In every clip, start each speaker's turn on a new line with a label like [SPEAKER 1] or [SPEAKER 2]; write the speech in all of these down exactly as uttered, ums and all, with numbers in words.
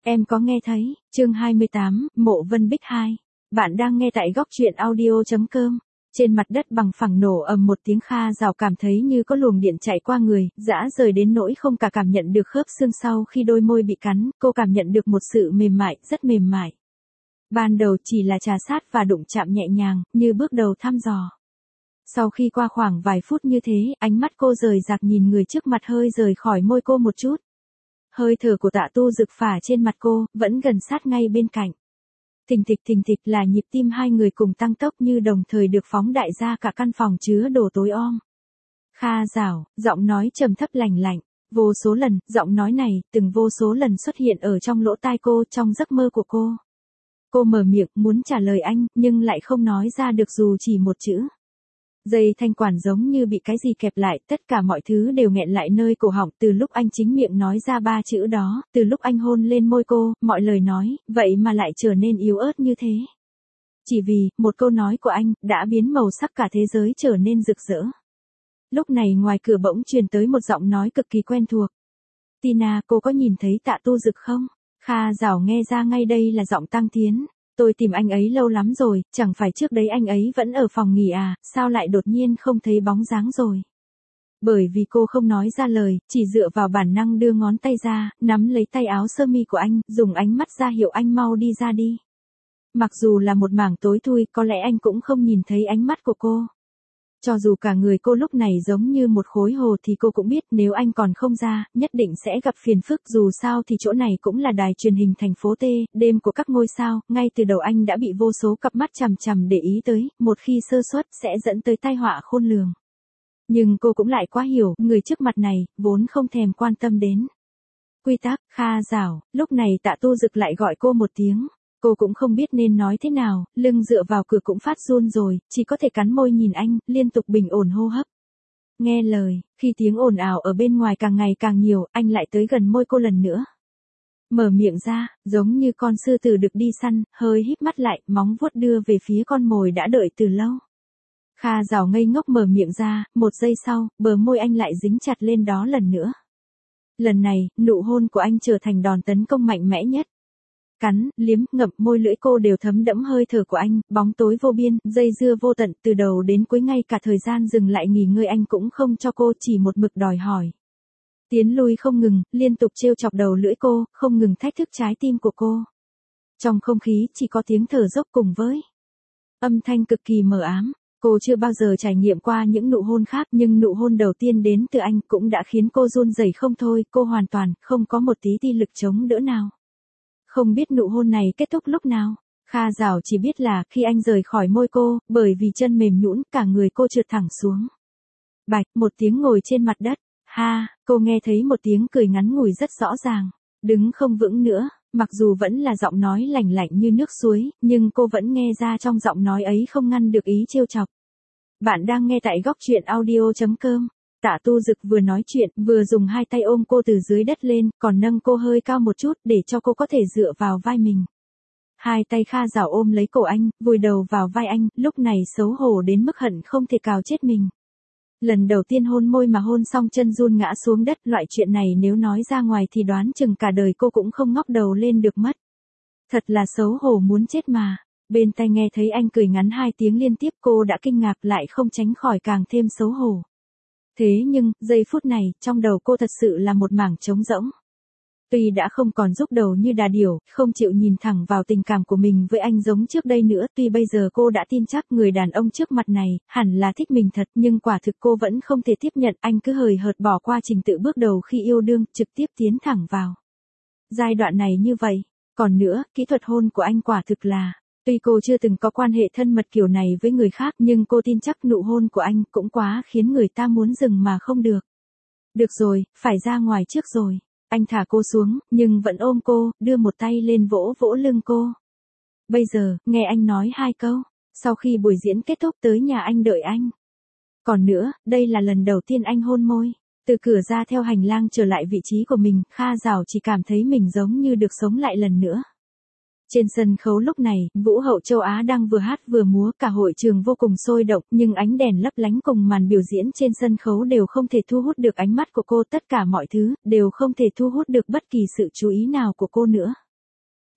[SPEAKER 1] Em có nghe thấy, chương hai mươi tám, Mộ Vân Bích hai. Bạn đang nghe tại góc truyện audio chấm com. Trên mặt đất bằng phẳng nổ ầm một tiếng, Kha Giảo cảm thấy như có luồng điện chạy qua người, dã rời đến nỗi không cả cảm nhận được khớp xương sau khi đôi môi bị cắn, cô cảm nhận được một sự mềm mại, rất mềm mại. Ban đầu chỉ là trà sát và đụng chạm nhẹ nhàng, như bước đầu thăm dò. Sau khi qua khoảng vài phút như thế, ánh mắt cô rời rạc nhìn người trước mặt hơi rời khỏi môi cô một chút. Hơi thở của Tạ Tu Dực phả trên mặt cô, vẫn gần sát ngay bên cạnh. Thình thịch thình thịch là nhịp tim hai người cùng tăng tốc như đồng thời được phóng đại ra cả căn phòng chứa đồ tối om. Kha Giảo, giọng nói trầm thấp lành lạnh. Vô số lần, giọng nói này, từng vô số lần xuất hiện ở trong lỗ tai cô, trong giấc mơ của cô. Cô mở miệng muốn trả lời anh, nhưng lại không nói ra được dù chỉ một chữ. Dây thanh quản giống như bị cái gì kẹp lại, tất cả mọi thứ đều nghẹn lại nơi cổ họng từ lúc anh chính miệng nói ra ba chữ đó, từ lúc anh hôn lên môi cô, mọi lời nói, vậy mà lại trở nên yếu ớt như thế. Chỉ vì, một câu nói của anh, đã biến màu sắc cả thế giới trở nên rực rỡ. Lúc này ngoài cửa bỗng truyền tới một giọng nói cực kỳ quen thuộc. Tina, cô có nhìn thấy Tạ Tu Dực không? Kha Giảo nghe ra ngay đây là giọng Tăng Tiến. Tôi tìm anh ấy lâu lắm rồi, chẳng phải trước đấy anh ấy vẫn ở phòng nghỉ à, sao lại đột nhiên không thấy bóng dáng rồi. Bởi vì cô không nói ra lời, chỉ dựa vào bản năng đưa ngón tay ra, nắm lấy tay áo sơ mi của anh, dùng ánh mắt ra hiệu anh mau đi ra đi. Mặc dù là một mảng tối thui, có lẽ anh cũng không nhìn thấy ánh mắt của cô. Cho dù cả người cô lúc này giống như một khối hồ thì cô cũng biết nếu anh còn không ra, nhất định sẽ gặp phiền phức, dù sao thì chỗ này cũng là đài truyền hình thành phố T, đêm của các ngôi sao, ngay từ đầu anh đã bị vô số cặp mắt chằm chằm để ý tới, một khi sơ suất sẽ dẫn tới tai họa khôn lường. Nhưng cô cũng lại quá hiểu, người trước mặt này, vốn không thèm quan tâm đến quy tắc. Kha Giảo, lúc này Tạ Tu Dực lại gọi cô một tiếng. Cô cũng không biết nên nói thế nào, lưng dựa vào cửa cũng phát run rồi, chỉ có thể cắn môi nhìn anh, liên tục bình ổn hô hấp. Nghe lời, khi tiếng ồn ào ở bên ngoài càng ngày càng nhiều, anh lại tới gần môi cô lần nữa. Mở miệng ra, giống như con sư tử được đi săn, hơi híp mắt lại, móng vuốt đưa về phía con mồi đã đợi từ lâu. Kha Giảo ngây ngốc mở miệng ra, một giây sau, bờ môi anh lại dính chặt lên đó lần nữa. Lần này, nụ hôn của anh trở thành đòn tấn công mạnh mẽ nhất. Cắn, liếm, ngậm, môi lưỡi cô đều thấm đẫm hơi thở của anh, bóng tối vô biên, dây dưa vô tận, từ đầu đến cuối ngay cả thời gian dừng lại nghỉ ngơi anh cũng không cho cô, chỉ một mực đòi hỏi. Tiến lui không ngừng, liên tục trêu chọc đầu lưỡi cô, không ngừng thách thức trái tim của cô. Trong không khí chỉ có tiếng thở dốc cùng với âm thanh cực kỳ mờ ám. Cô chưa bao giờ trải nghiệm qua những nụ hôn khác, nhưng nụ hôn đầu tiên đến từ anh cũng đã khiến cô run rẩy không thôi, cô hoàn toàn không có một tí ti lực chống đỡ nào. Không biết nụ hôn này kết thúc lúc nào, Kha Giảo chỉ biết là khi anh rời khỏi môi cô, bởi vì chân mềm nhũn, cả người cô trượt thẳng xuống. Bạch, một tiếng ngồi trên mặt đất, ha, cô nghe thấy một tiếng cười ngắn ngủi rất rõ ràng, đứng không vững nữa, mặc dù vẫn là giọng nói lành lạnh như nước suối, nhưng cô vẫn nghe ra trong giọng nói ấy không ngăn được ý trêu chọc. Bạn đang nghe tại góc truyện audio chấm com. Tạ Tu Dực vừa nói chuyện, vừa dùng hai tay ôm cô từ dưới đất lên, còn nâng cô hơi cao một chút để cho cô có thể dựa vào vai mình. Hai tay Kha Giảo ôm lấy cổ anh, vùi đầu vào vai anh, lúc này xấu hổ đến mức hận không thể cào chết mình. Lần đầu tiên hôn môi mà hôn xong chân run ngã xuống đất, loại chuyện này nếu nói ra ngoài thì đoán chừng cả đời cô cũng không ngóc đầu lên được mất. Thật là xấu hổ muốn chết mà. Bên tai nghe thấy anh cười ngắn hai tiếng liên tiếp, cô đã kinh ngạc lại không tránh khỏi càng thêm xấu hổ. Thế nhưng, giây phút này, trong đầu cô thật sự là một mảng trống rỗng. Tuy đã không còn rúc đầu như đà điểu, không chịu nhìn thẳng vào tình cảm của mình với anh giống trước đây nữa, tuy bây giờ cô đã tin chắc người đàn ông trước mặt này, hẳn là thích mình thật, nhưng quả thực cô vẫn không thể tiếp nhận anh cứ hời hợt bỏ qua trình tự bước đầu khi yêu đương, trực tiếp tiến thẳng vào giai đoạn này như vậy. Còn nữa, kỹ thuật hôn của anh quả thực là... Tuy cô chưa từng có quan hệ thân mật kiểu này với người khác, nhưng cô tin chắc nụ hôn của anh cũng quá khiến người ta muốn dừng mà không được. Được rồi, phải ra ngoài trước rồi. Anh thả cô xuống, nhưng vẫn ôm cô, đưa một tay lên vỗ vỗ lưng cô. Bây giờ, nghe anh nói hai câu. Sau khi buổi diễn kết thúc tới nhà anh đợi anh. Còn nữa, đây là lần đầu tiên anh hôn môi. Từ cửa ra theo hành lang trở lại vị trí của mình, Kha Giảo chỉ cảm thấy mình giống như được sống lại lần nữa. Trên sân khấu lúc này, Vũ hậu châu Á đang vừa hát vừa múa, cả hội trường vô cùng sôi động, nhưng ánh đèn lấp lánh cùng màn biểu diễn trên sân khấu đều không thể thu hút được ánh mắt của cô, tất cả mọi thứ, đều không thể thu hút được bất kỳ sự chú ý nào của cô nữa.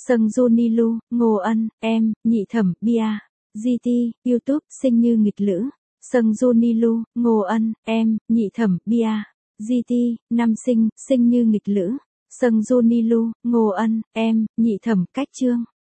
[SPEAKER 1] Sâng Junilu, Ngô Ân, em, nhị thẩm, Bia. giê tê, YouTube, sinh như nghịch lữ. Sâng Junilu, Ngô Ân, em, nhị thẩm, Bia. giê tê, năm sinh, sinh như nghịch lữ. Sâng Junilu, Ngô Ân, em, nhị thẩm, cách chương.